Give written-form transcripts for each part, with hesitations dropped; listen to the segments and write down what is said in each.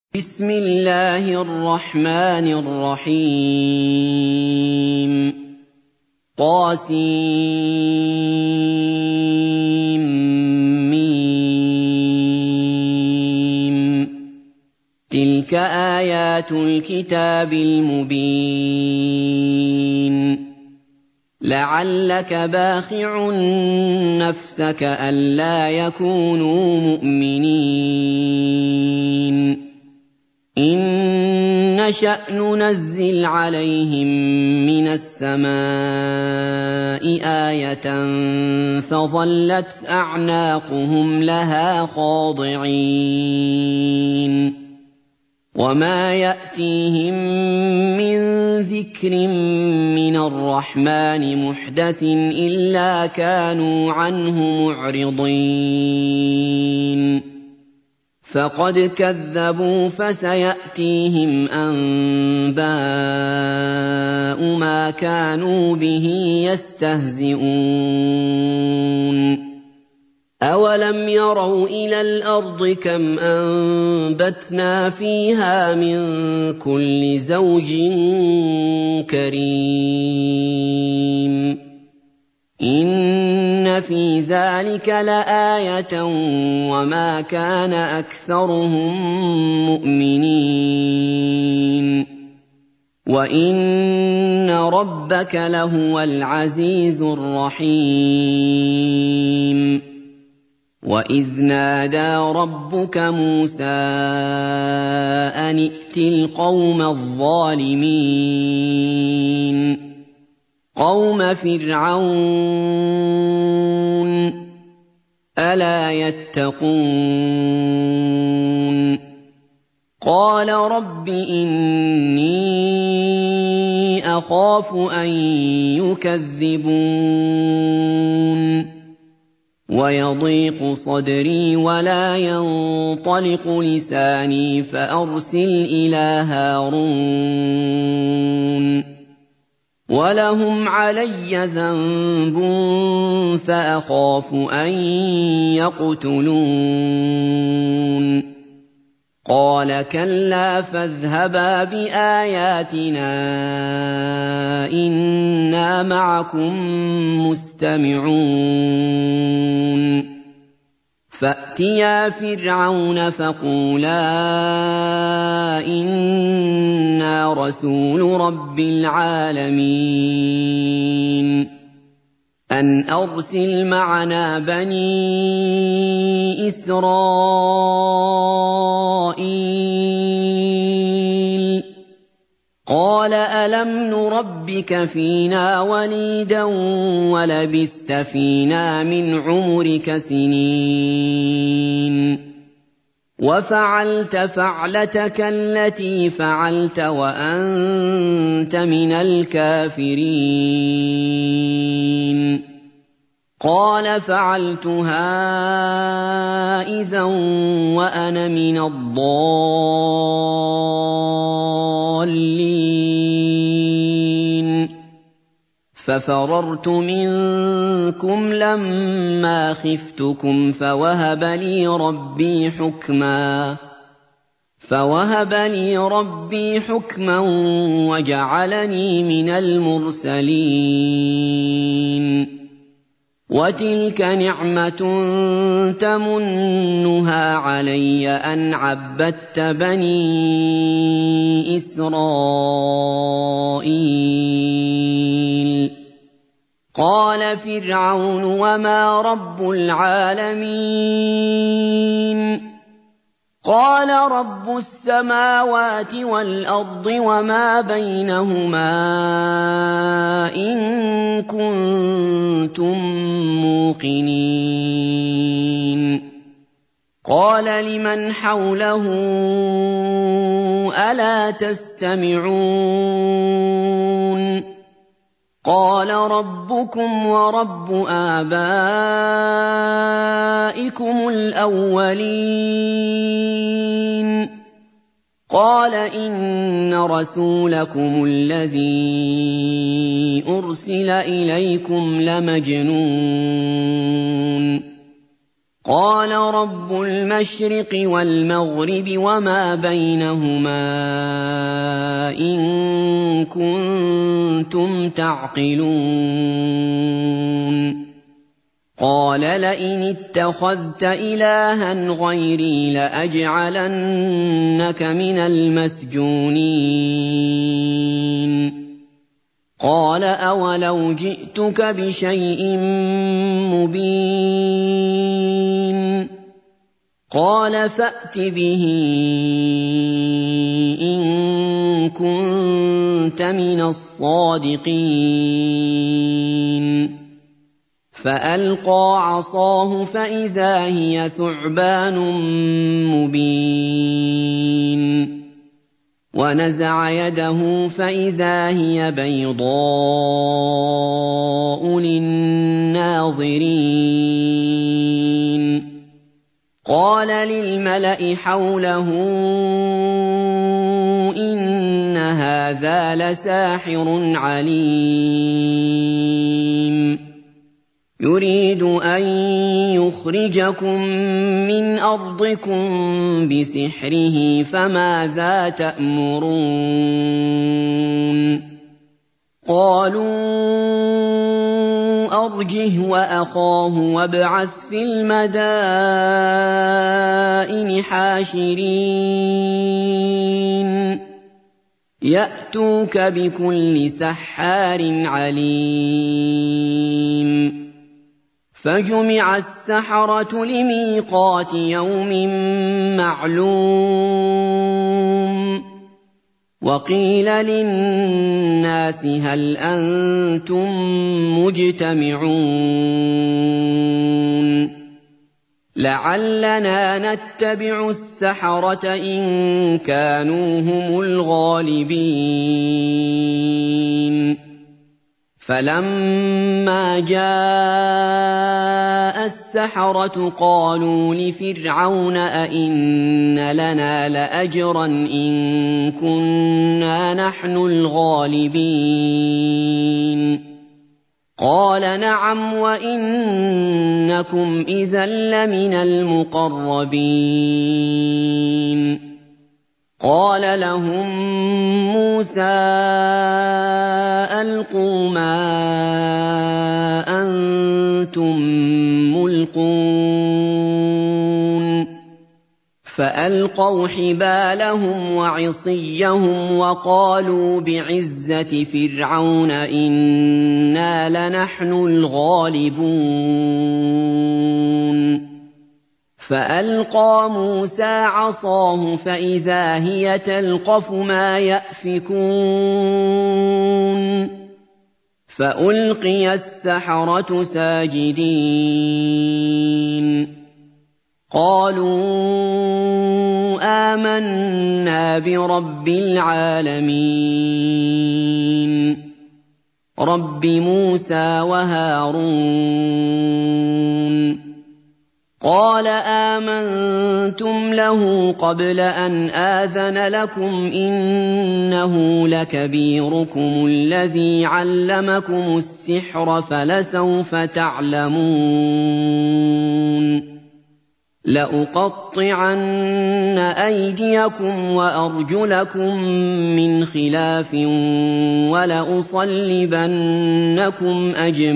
بسم الله الرحمن الرحيم طاسيم تلك آيات الكتاب المبين لعلك باخع نفسك ألا يكونوا مؤمنين إن نشأ ننزل عليهم من السماء آية فظلت أعناقهم لها خاضعين وما يأتيهم من ذكر من الرحمن محدث إلا كانوا عنه معرضين فقد كذبوا فسيأتيهم أنباء ما كانوا به يستهزئون أولم يروا إلى الأرض كم أنبتنا فيها من كل زوج كريم إن في ذلك لآية وما كان أكثرهم مؤمنين وإن ربك لهو العزيز الرحيم وإذ نادى ربك موسى أن ائت القوم الظالمين قوم فرعون ألا يتقون قال رب إني أخاف أن يكذبون ويضيق صدري ولا ينطلق لساني فأرسل إلى هارون ولهم علي ذنب فأخاف أن يقتلون قال كلا فاذهبا بآياتنا إنا معكم مستمعون فأتيا فرعون فقولا إنا رسول رب العالمين أن أرسل معنا بني إسرائيل قال ألم نربك فينا وليدا ولبثت فينا من عمرك سنين وفعلت فعلتك التي فعلت وأنت من الكافرين قال فعلتها إذا وأنا من الضالين ففررت منكم لما خفتكم فوهب لي ربي حكما وجعلني من المرسلين وتلك نعمة تمنها علي أن عبدت بني إسرائيل قال فرعون وما رب العالمين قال رب السماوات والأرض وما بينهما إن كنتم موقنين قال لمن حوله ألا تستمعون قال ربكم ورب آبائكم الأولين قال إن رسولكم الذي أرسل إليكم لمجنون قَالَ رَبُّ الْمَشْرِقِ وَالْمَغْرِبِ وَمَا بَيْنَهُمَا إِن كُنتُمْ تَعْقِلُونَ قَالَ لَئِنِ اتَّخَذْتَ إِلَٰهًا غَيْرِي لَأَجْعَلَنَّكَ مِنَ الْمَسْجُونِينَ قَالَ أَوَلَوْ جِئْتُكَ بِشَيْءٍ مُّبِينٍ قَالَ فَأْتِ بِهِ إِن كُنتَ مِنَ الصَّادِقِينَ فَأَلْقَىٰ عَصَاهُ فَإِذَا هِيَ ثُعْبَانٌ مُّبِينٌ وَنَزَعَ يَدَهُ فَإِذَا هِيَ بَيْضَاءُ لِلنَّاظِرِينَ قَالَ لِلْمَلَإِ حَوْلَهُ إِنَّ هَٰذَا لَسَاحِرٌ عَلِيمٌ يُرِيدُ أَن يُخْرِجَكُم مِّنْ أَرْضِكُم بِسِحْرِهِ فَمَاذَا تَأْمُرُونَ قَالُوا أَرْجِهْ وَأَخَاهُ وَابْعَثْ فِي الْمَدَائِنِ حَاشِرِينَ يَأْتُوكَ بِكُلِّ سَحَّارٍ عَلِيمٍ فَجُمِعَ السَّحَرَةُ لِمِيقَاتِ يَوْمٍ مَّعْلُومٍ وَقِيلَ لِلنَّاسِ هَلْ أَنتُم مُّجْتَمِعُونَ لَعَلَّنَا نَتَّبِعُ السَّحَرَةَ إِن كَانُوا هُمُ الْغَالِبِينَ فَلَمَّا جَاءَ السَّحَرَةُ قَالُوا لِفِرْعَوْنَ أَئِنَّ لَنَا لَأَجْرًا إِن كُنَّا نَحْنُ الْغَالِبِينَ قَالَ نَعَمْ وَإِنَّكُمْ إِذًا لَّمِنَ الْمُقَرَّبِينَ قَالَ لَهُم مُّوسَىٰ أَلْقُوا مَا أَنتُم مُّلْقُونَ فَأَلْقَوْا حِبَالَهُمْ وَعِصِيَّهُمْ وَقَالُوا بِعِزَّةِ فِرْعَوْنَ إِنَّا لَنَحْنُ الْغَالِبُونَ فَأَلْقَىٰ مُوسَىٰ عَصَاهُ فَإِذَا هِيَ تَلْقَفُ مَا يَأْفِكُونَ فَأُلْقِيَ السَّحَرَةُ سَاجِدِينَ قَالُوا آمَنَّا بِرَبِّ الْعَالَمِينَ رَبِّ مُوسَىٰ وَهَارُونَ قَالَ آمَنتُمْ لَهُ قَبْلَ أَنْ آذَنَ لَكُمْ إِنَّهُ لَكَبِيرُكُمُ الَّذِي عَلَّمَكُمُ السِّحْرَ فَلَسَوْفَ تَعْلَمُونَ لَأُقَطِّعَنَّ أَيْدِيَكُمْ وَأَرْجُلَكُم مِّنْ خِلَافٍ وَلَأُصَلِّبَنَّكُمْ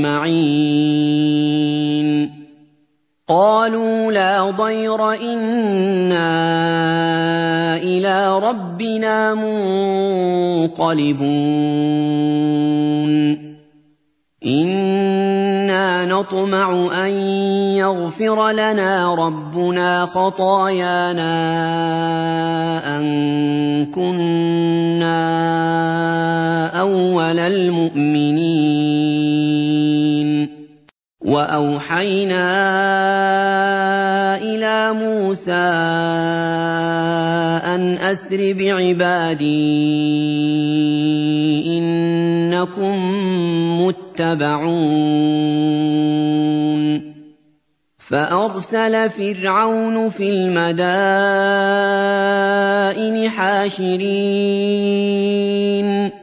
أَجْمَعِينَ قَالُوا لَا ضَيْرَ إِنَّا إِلَىٰ رَبِّنَا مُنقَلِبُونَ إِنَّا نَطْمَعُ أَن يَغْفِرَ لَنَا رَبُّنَا خَطَايَانَا أَن كُنَّا أَوَّلَ الْمُؤْمِنِينَ وَأَوْحَيْنَا إِلَىٰ مُوسَىٰ أَنْ أَسْرِ بِعِبَادِي إِنَّكُم مُّتَّبَعُونَ فَأَرْسَلَ فِرْعَوْنُ فِي الْمَدَائِنِ حَاشِرِينَ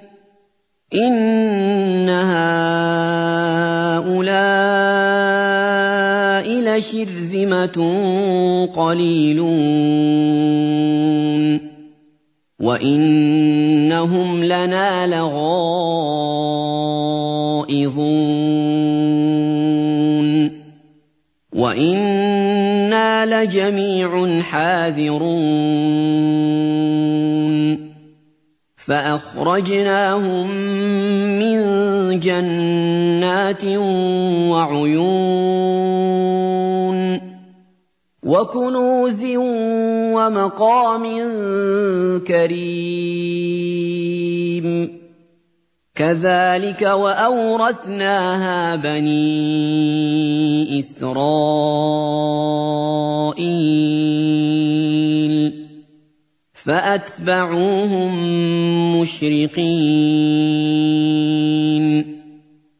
إِنَّ هَٰؤُلَاءِ شِرْذِمَةٌ قَلِيلُونَ وَإِنَّهُمْ لَنَا لَغَائِظُونَ وَإِنَّا لَجَمِيعٌ حَاذِرُونَ فَأَخْرَجْنَاهُم مِّن جَنَّاتٍ وَعُيُونٍ وَكُنُوزٍ وَمَقَامٍ كَرِيمٍ كَذَٰلِكَ وَأَوْرَثْنَاهَا بَنِي إِسْرَائِيلَ فَأَتْبَعُوهُم مُّشْرِقِينَ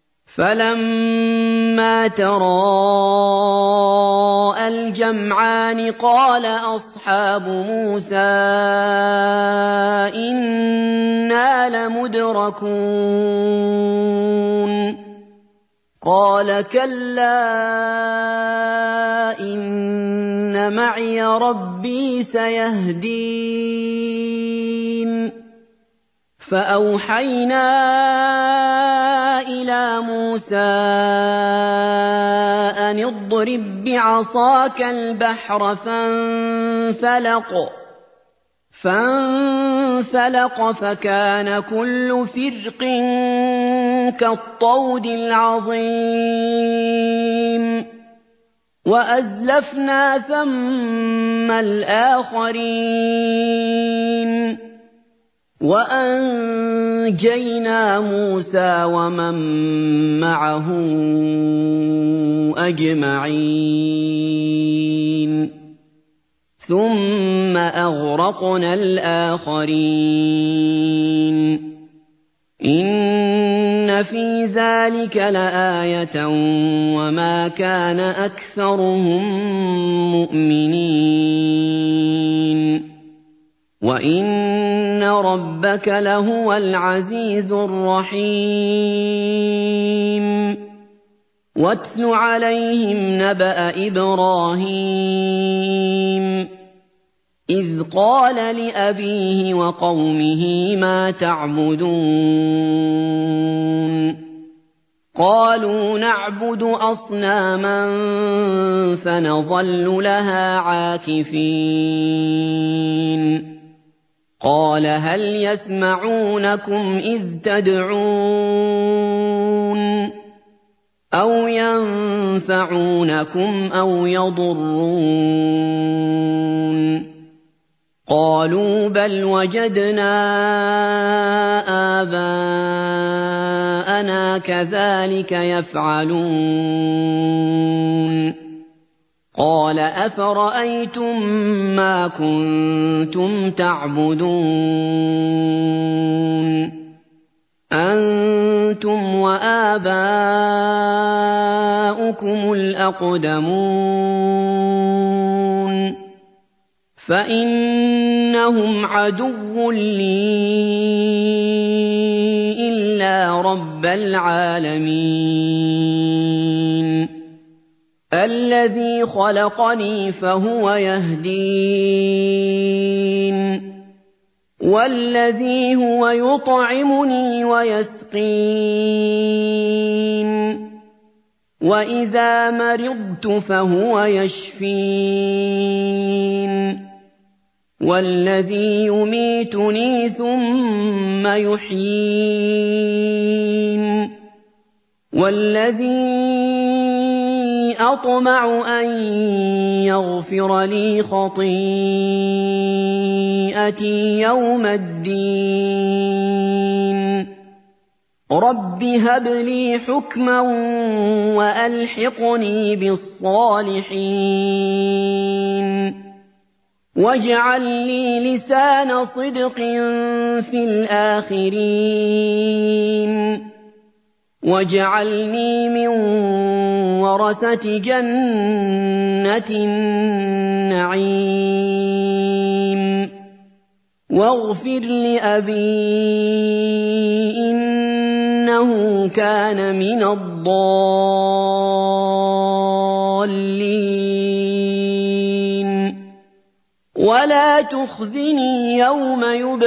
فَلَمَّا تَرَاءَى الْجَمْعَانِ قَالَ أَصْحَابُ مُوسَىٰ إِنَّا لَمُدْرَكُونَ قَالَ كَلَّا إِنَّ مَعِيَ رَبِّي سَيَهْدِينِ فَأَوْحَيْنَا إِلَىٰ مُوسَىٰ أَنِ اضْرِب بِّعَصَاكَ الْبَحْرَ فَانفَلَقَ فَكَانَ كُلُّ فِرْقٍ كَالطَّوْدِ الْعَظِيمِ وَأَزْلَفْنَا ثَمَّ الْآخَرِينَ وَأَنجَيْنَا مُوسَىٰ وَمَن مَّعَهُ أَجْمَعِينَ ثُمَّ أَغْرَقْنَا الْآخَرِينَ إِنَّ فِي ذَٰلِكَ لَآيَةً وَمَا كَانَ أَكْثَرُهُم مُّؤْمِنِينَ وَإِنَّ رَبَّكَ لَهُوَ الْعَزِيزُ الرَّحِيمُ وَاتْلُ عَلَيْهِمْ نَبَأَ إِبْرَاهِيمَ إِذْ قَالَ لِأَبِيهِ وَقَوْمِهِ مَا تَعْبُدُونَ قَالُوا نَعْبُدُ أَصْنَامًا فَنَظَلُّ لَهَا عَاكِفِينَ قَالَ هَلْ يَسْمَعُونَكُمْ إِذْ تَدْعُونَ أَوْ يَنفَعُونَكُمْ أَوْ يَضُرُّونَ قَالُوا بَلْ وَجَدْنَا آبَاءَنَا كَذَٰلِكَ يَفْعَلُونَ قَالَ أَفَرَأَيْتُم مَّا كُنتُمْ تَعْبُدُونَ أَنتُمْ وَآبَاؤُكُمُ الْأَقْدَمُونَ فَإِنَّهُمْ عَدُوٌّ لِّي إِلَّا رَبَّ الْعَالَمِينَ الَّذِي خَلَقَنِي فَهُوَ يَهْدِينِ وَالَّذِي هُوَ يُطْعِمُنِي وَيَسْقِينِ وَإِذَا مَرِضْتُ فَهُوَ يَشْفِينِ وَالَّذِي يُمِيتُنِي ثُمَّ يُحْيِينِ وَالَّذِي أَطْمَعُ أَن يَغْفِرَ لِي خَطِيئَتِي يَوْمَ الدِّينِ رَبِّ هَبْ لِي حُكْمًا وَأَلْحِقْنِي بِالصَّالِحِينَ وَاجْعَل لِّي لِسَانَ صِدْقٍ فِي الْآخِرِينَ وَاجْعَلْنِي مِن وَرَثَةِ جَنَّةِ النَّعِيمِ وَاغْفِرْ لِأَبِي إِنَّهُ كَانَ مِنَ الضَّالِّينَ ولا تخزني يوم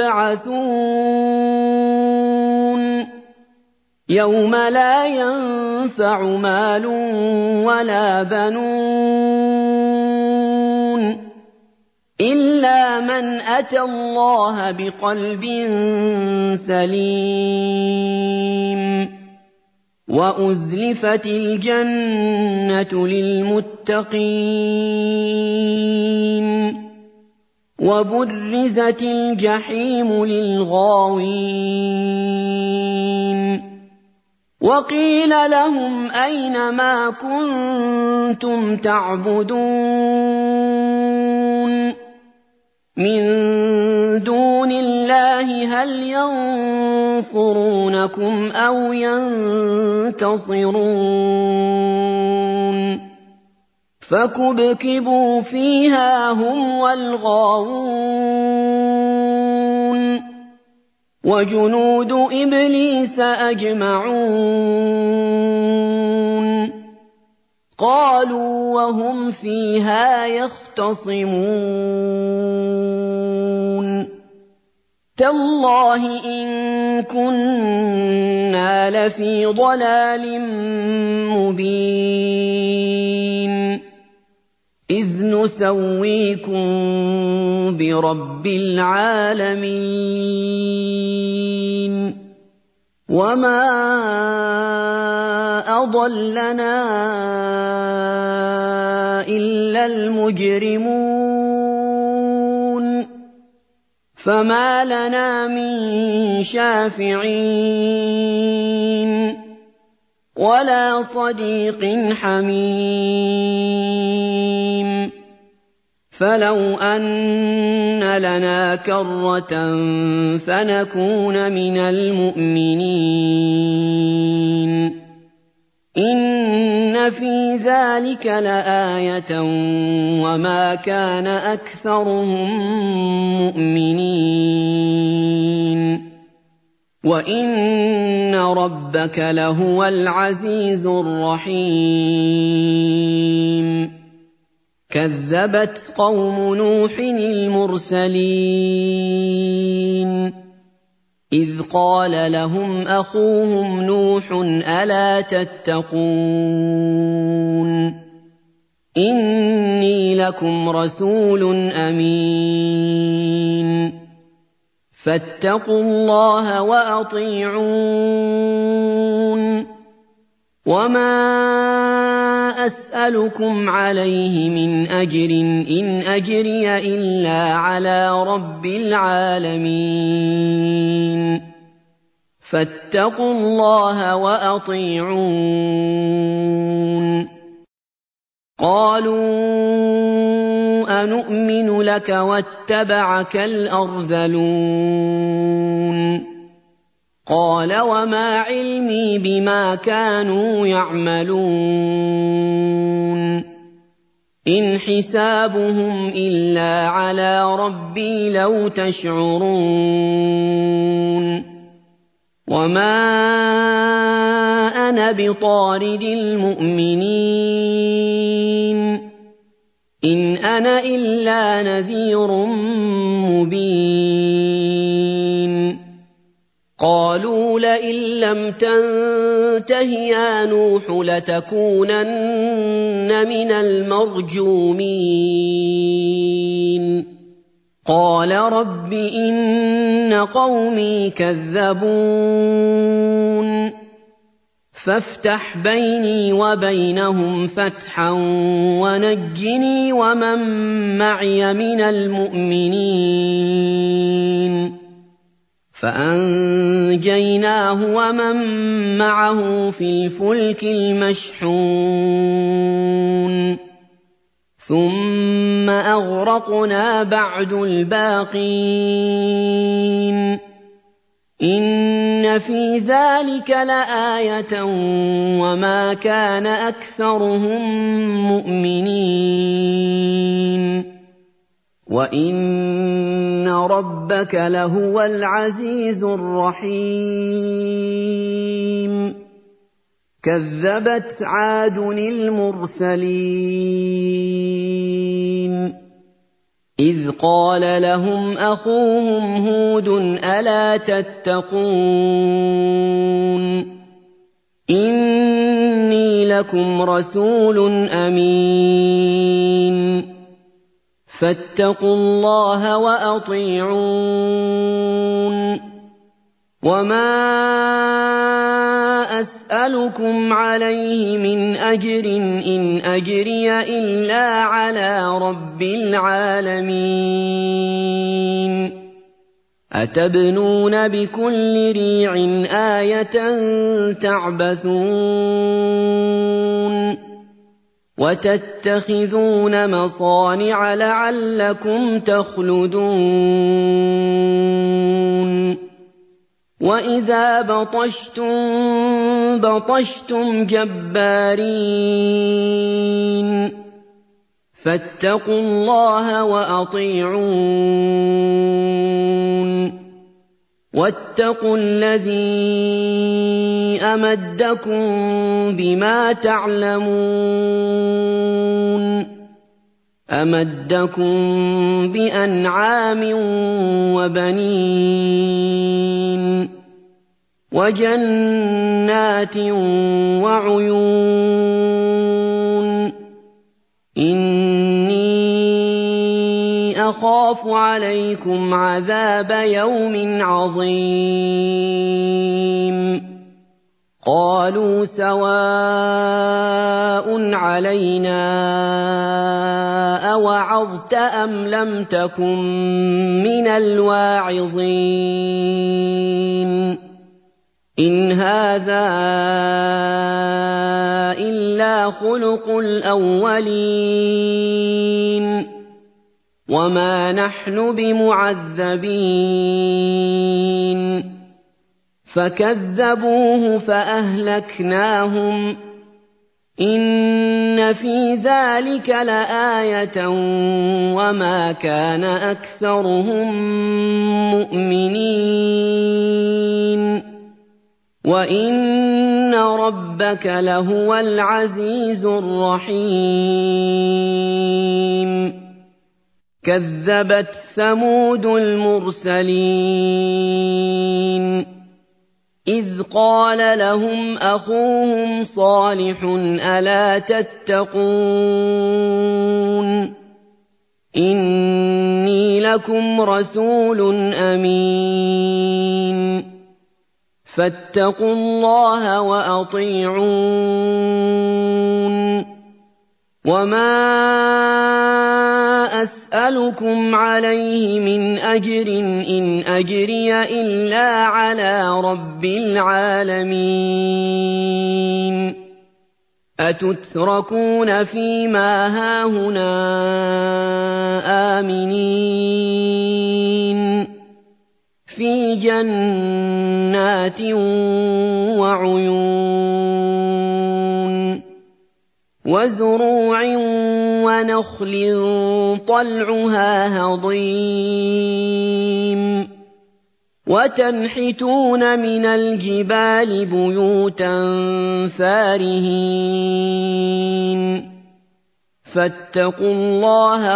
يبعثون يوم لا ينفع مال ولا بنون إلا من أتى الله بقلب سليم وأزلفت الجنة للمتقين وبرزت الجحيم للغاوين وقيل لهم أين ما كنتم تعبدون من دون الله هل ينصرونكم أو ينتصرون فكبكبوا فيها هم والغاوون وجنود إبليس أجمعون قالوا وهم فيها يختصمون تالله إن كنا لفي ضلال مبين إذ نسويكم برب العالمين وما أضلنا إلا المجرمون فما لنا من شافعين ولا صديق حميم فلو أن لنا كرة فنكون من المؤمنين إن في ذلك لآية وما كان أكثرهم مؤمنين وإن ربك لهو العزيز الرحيم كذبت قوم نوح المرسلين إذ قال لهم أخوهم نوح ألا تتقون إني لكم رسول أمين فاتقوا الله وأطيعون وما أسألكم عليه من أجر إن أجري إلا على رب العالمين فاتقوا الله وأطيعون قالوا أنؤمن لك واتبعك الأرذلون قال وما علمي بما كانوا يعملون إن حسابهم إلا على ربي لو تشعرون وما أنا بطارد المؤمنين إن أنا إلا نذير مبين قالوا لئن لم تنته يا نوح لتكونن من المرجومين قال رب إن قومي كذبون فافتح بيني وبينهم فتحا ونجني ومن معي من المؤمنين فأنجيناه ومن معه في الفلك المشحون ثم أغرقنا بعد الباقين إن في ذلك لآية وما كان أكثرهم مؤمنين وإن ربك لهو العزيز الرحيم كذبت عاد المرسلين إِذْ قَالَ لَهُمْ أَخُوهُمْ هُودٌ أَلَا تَتَّقُونَ إِنِّي لَكُمْ رَسُولٌ أَمِينٌ فَاتَّقُوا اللَّهَ وَأَطِيعُونِ وَمَا أَسْأَلُكُمْ عَلَيْهِ مِنْ أَجْرٍ إِنْ أَجْرِيَ إِلَّا عَلَىٰ رَبِّ الْعَالَمِينَ أَتَبْنُونَ بِكُلِّ رِيعٍ آيَةً تَعْبَثُونَ وَتَتَّخِذُونَ مَصَانِعَ لَعَلَّكُمْ تَخْلُدُونَ وَإِذَا بَطَشْتُمْ جَبَّارِينَ فَاتَّقُوا اللَّهَ وَأَطِيعُونِ وَاتَّقُوا الَّذِي أَمَدَّكُم بِمَا تَعْلَمُونَ أَمَدَّكُم بِأَنْعَامٍ وَبَنِينَ وَجَنَّاتٍ وَعُيُونٍ إِنِّي أَخَافُ عَلَيْكُمْ عَذَابَ يَوْمٍ عَظِيمٍ قَالُوا سَوَاءٌ عَلَيْنَا أَوَعَظْتَ أَمْ لَمْ تَكُن مِّنَ الْوَاعِظِينَ إِنْ هَٰذَا إِلَّا خُلُقُ الْأَوَّلِينَ وَمَا نَحْنُ بِمُعَذَّبِينَ فَكَذَّبُوهُ فَأَهْلَكْنَاهُمْ إِنَّ فِي ذَٰلِكَ لَآيَةً وَمَا كَانَ أَكْثَرُهُم مُّؤْمِنِينَ وَإِنَّ رَبَّكَ لَهُوَ الْعَزِيزُ الرَّحِيمُ كَذَّبَتْ ثَمُودُ الْمُرْسَلِينَ إِذْ قَالَ لَهُمْ أَخُوهُمْ صَالِحٌ أَلَا تَتَّقُونَ إِنِّي لَكُمْ رَسُولٌ أَمِينٌ فَاتَّقُوا اللَّهَ وَأَطِيعُونِ وَمَا أَسْأَلُكُمْ عَلَيْهِ مِنْ أَجْرٍ إِنْ أَجْرِيَ إِلَّا عَلَىٰ رَبِّ الْعَالَمِينَ أَتُتْرَكُونَ فِي مَا هَاهُنَا آمِنِينَ فِي جَنَّاتٍ وَعُيُونٍ وَزُرُوعٍ وَنَخْلٍ طَلْعُهَا هَضِيمٌ وَتَنْحِتُونَ مِنَ الْجِبَالِ بُيُوتًا فَارِهِينَ فَاتَّقُوا اللَّهَ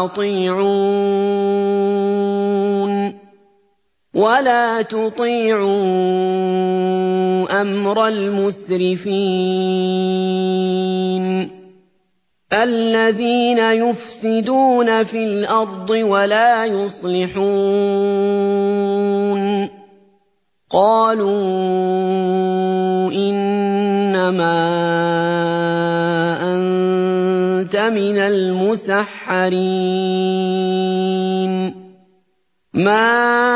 وَأَطِيعُونِ وَلَا تُطِيعُوا أَمْرَ الْمُسْرِفِينَ الَّذِينَ يُفْسِدُونَ فِي الْأَرْضِ وَلَا يُصْلِحُونَ قَالُوا إِنَّمَا أَنتَ مِنَ الْمُسَحَّرِينَ مَا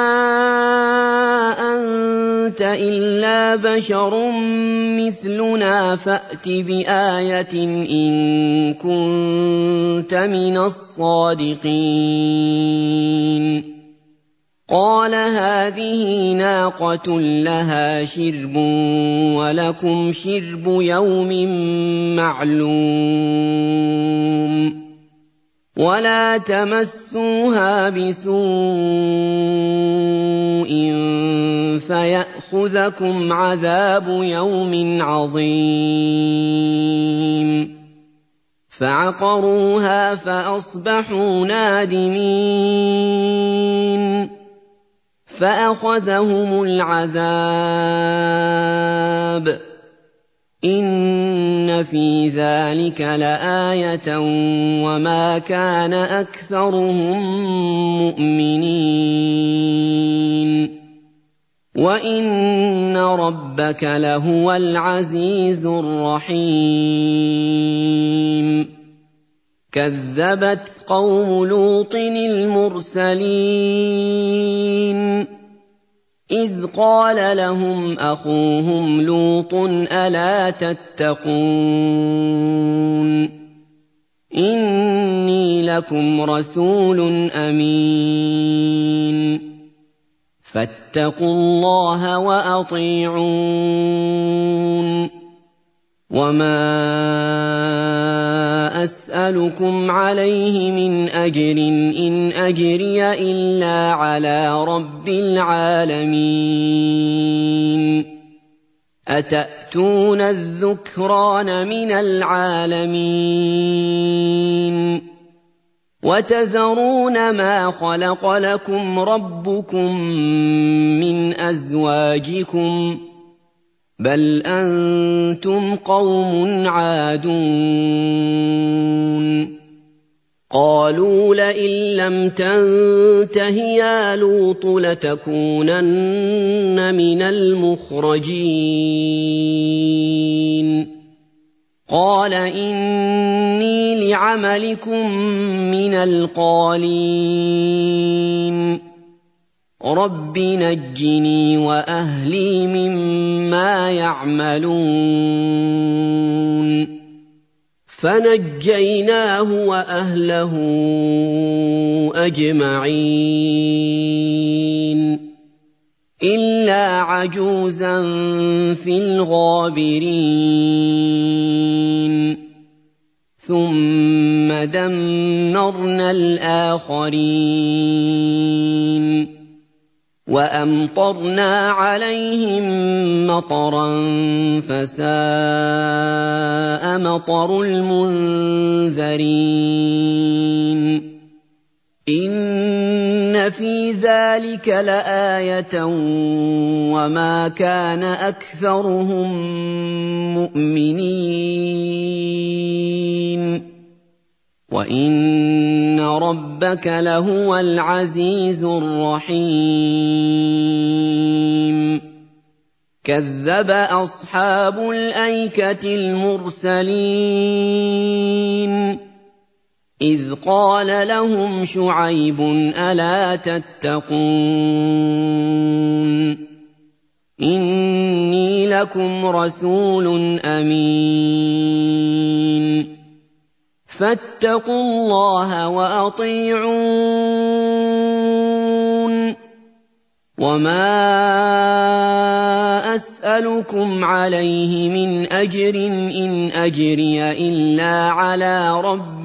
أَنتَ إِلَّا بَشَرٌ مِّثْلُنَا فَأْتِ بِآيَةٍ إِن كُنتَ مِنَ الصَّادِقِينَ قَالَ هَٰذِهِ نَاقَةٌ لَّهَا شِرْبٌ وَلَكُمْ شِرْبُ يَوْمٍ مَّعْلُومٍ وَلَا تَمَسُّوهَا بِسُوءٍ فَيَأْخُذَكُمْ عَذَابُ يَوْمٍ عَظِيمٍ فعقروها فأصبحوا نادمين فأخذهم العذاب إن في ذلك لآية وما كان أكثرهم مؤمنين وإن ربك لهو العزيز الرحيم كذبت قوم لوط المرسلين إذ قال لهم أخوهم لوط ألا تتقون إني لكم رسول أمين فاتقوا الله وأطيعون وما أسألكم عليه من أجر إن أجري إلا على رب العالمين أتأتون الذكران من العالمين وتذرون ما خلق لكم ربكم من أزواجكم بل أنتم قوم عادون قالوا لئن لم تنته يا لوط لتكونن من المخرجين قال إني لعملكم من القالين رب نجني وأهلي مما يعملون فنجيناه وأهله أجمعين إلا عجوزا في الغابرين ثم دمرنا الآخرين وأمطرنا عليهم مطرا فساء مطر المنذرين إن في ذلك لآية وما كان أكثرهم مؤمنين وإن ربك لهو العزيز الرحيم كذب أصحاب الأيكة المرسلين إذ قال لهم شعيب ألا تتقون إني لكم رسول أمين فاتقوا الله وأطيعون وما أسألكم عليه من أجر إن أجري إلا على رب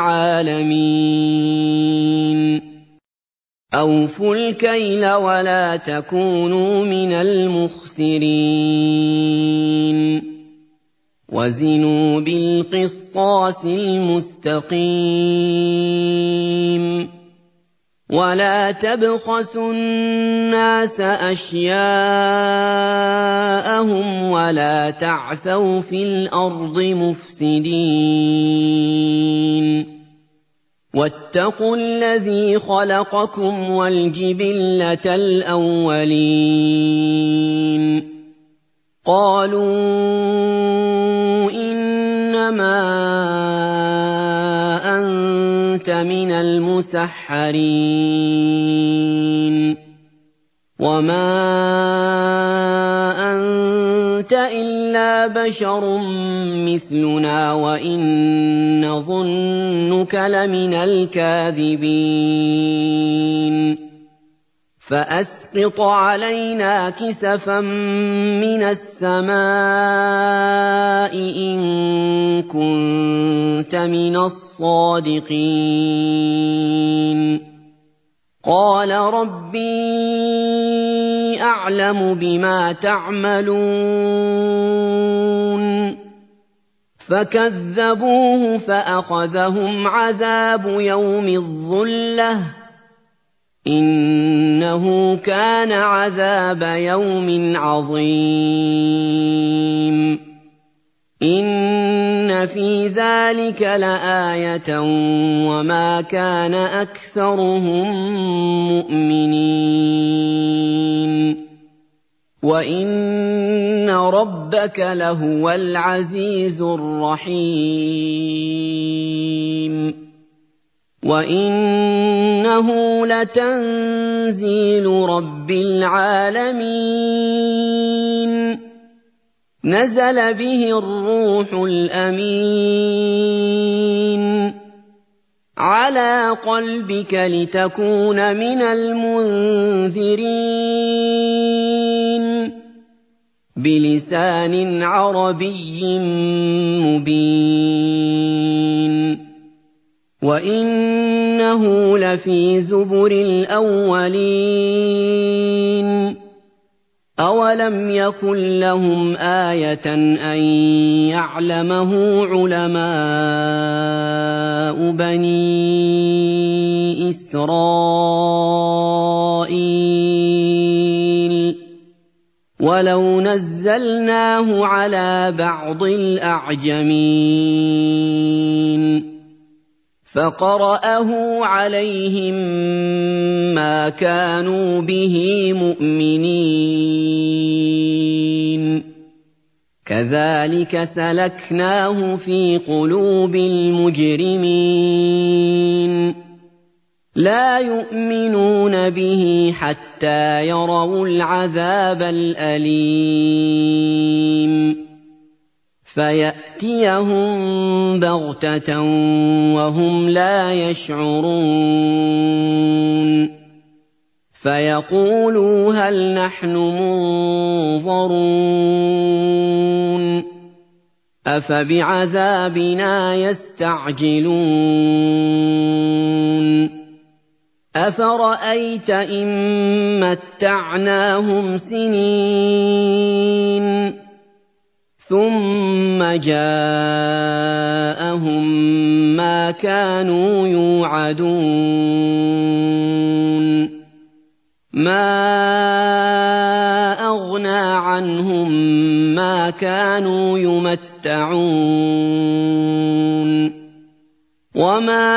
العالمين أوفوا الكيل ولا تكونوا من المخسرين وزنوا بالقسطاس المستقيم ولا تبخسوا الناس أشياءهم ولا تعثوا في الأرض مفسدين واتقوا الذي خلقكم والجبلة الأولين قالوا إنما أنت من المسحرين وما أنت إلا بشر مثلنا وإن نظنك لمن الكاذبين فأسقط علينا كسفا من السماء إن كنت من الصادقين قال ربي أعلم بما تعملون فكذبوه فأخذهم عذاب يوم الظلة إنه كان عذاب يوم عظيم إن في ذلك لآية وما كان أكثرهم مؤمنين وإن ربك لهو العزيز الرحيم وإنه لتنزيل رب العالمين نزل به الروح الأمين على قلبك لتكون من المنذرين بلسان عربي مبين وإنه لفي زبر الأولين أولم يكن لهم آية أن يعلمه علماء بني إسرائيل ولو نزلناه على بعض الأعجمين فقرأه عليهم ما كانوا به مؤمنين كذلك سلكناه في قلوب المجرمين لا يؤمنون به حتى يروا العذاب الأليم فيأتيهم بغتة وهم لا يشعرون فيقولوا هل نحن منظرون أفبعذابنا يستعجلون أفرأيت إن متعناهم سنين ثم جاءهم ما كانوا يوعدون ما أغنى عنهم ما كانوا يمتعون وما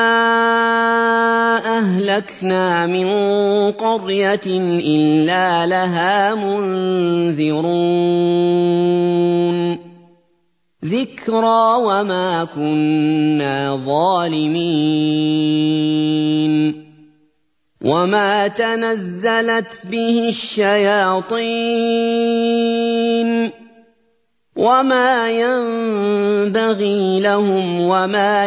أهلكنا من قرية إلا لها منذرون ذكرى وما كنا ظالمين وما تنزلت به الشياطين وما ينبغي لهم وما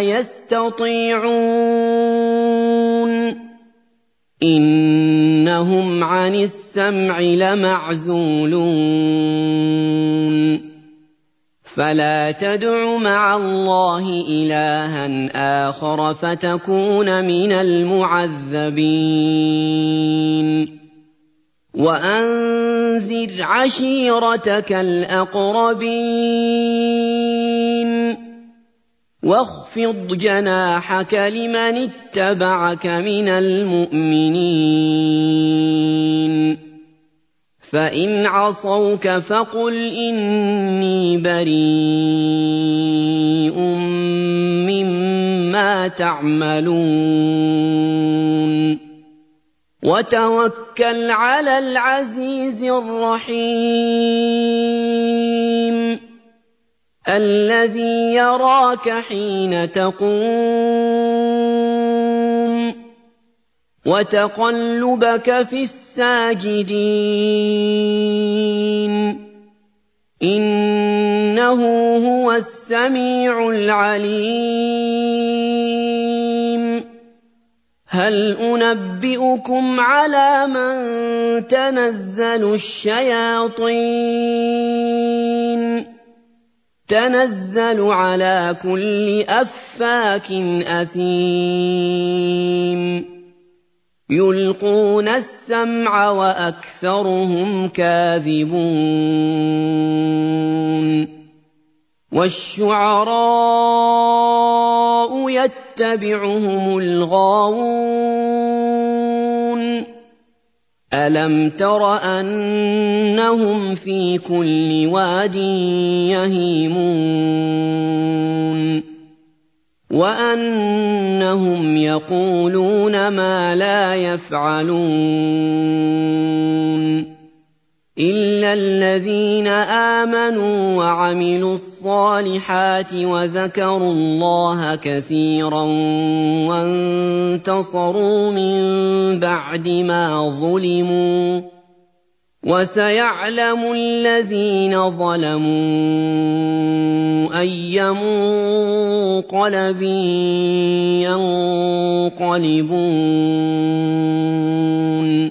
يستطيعون إنهم عن السمع لمعزولون فلا تدع مع الله إلها آخر فتكون من المعذبين وأنذر عشيرتك الأقربين واخفض جناحك لمن اتبعك من المؤمنين فإن عصوك فقل إني بريء مما تعملون وتوكل على العزيز الرحيم الذي يراك حين تقوم وتقلبك في الساجدين إنه هو السميع العليم هل أنبئكم على من تنزل الشياطين تنزل على كل أفاك أثيم يلقون السمع وأكثرهم كاذبون وَالشُّعَرَاءُ يَتَّبِعُهُمُ الْغَاوُونَ أَلَمْ تَرَ أَنَّهُمْ فِي كُلِّ وَادٍ يَهِيمُونَ وَأَنَّهُمْ يَقُولُونَ مَا لَا يَفْعَلُونَ إِلَّا الَّذِينَ آمَنُوا وَعَمِلُوا الصَّالِحَاتِ وَذَكَرُوا اللَّهَ كَثِيرًا وَانتَصَرُوا مِن بَعْدِ مَا ظُلِمُوا ۗ وَسَيَعْلَمُ الَّذِينَ ظَلَمُوا أَيَّ مُنقَلَبٍ يَنقَلِبُونَ